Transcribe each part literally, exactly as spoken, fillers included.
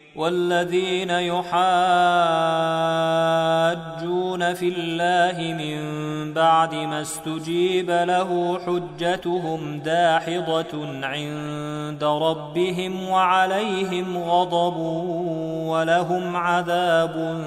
والذين يحاجون في الله من بعد ما استجيب له حجتهم داحضة عند ربهم وعليهم غضب ولهم عذاب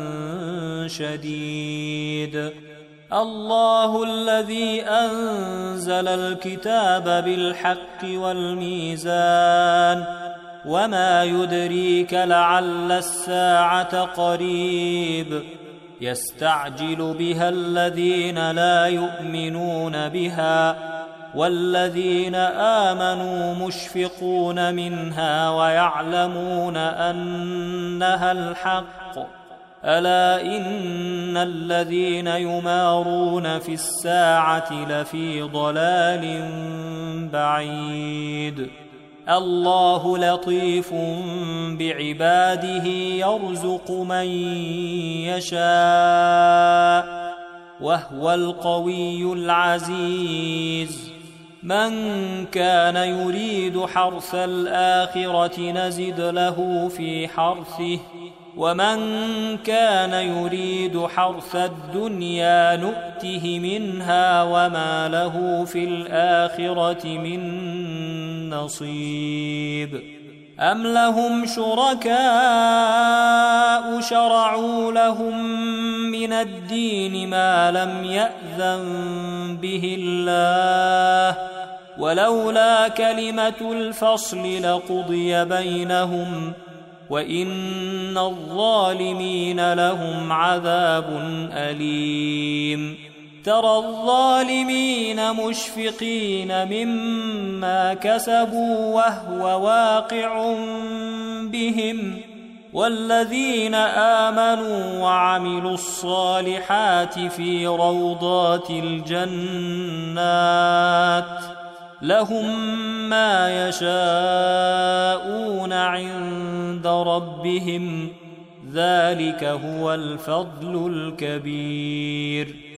شديد. الله الذي أنزل الكتاب بالحق والميزان وما يدريك لعل الساعة قريب يستعجل بها الذين لا يؤمنون بها والذين آمنوا مشفقون منها ويعلمون أنها الحق ألا إن الذين يمارون في الساعة لفي ضلال بعيد. الله لطيف بعباده يرزق من يشاء وهو القوي العزيز. من كان يريد حرث الآخرة نزد له في حرثه ومن كان يريد حرث الدنيا نؤته منها وما له في الآخرة من نصيب. أم لهم شركاء شرعوا لهم من الدين ما لم يأذن به الله ولولا كلمة الفصل لقضي بينهم وإن الظالمين لهم عذاب أليم. ترى الظالمين مشفقين مما كسبوا وهو واقع بهم والذين آمنوا وعملوا الصالحات في روضات الجنات لهم ما يشاءون عند ربهم ذلك هو الفضل الكبير.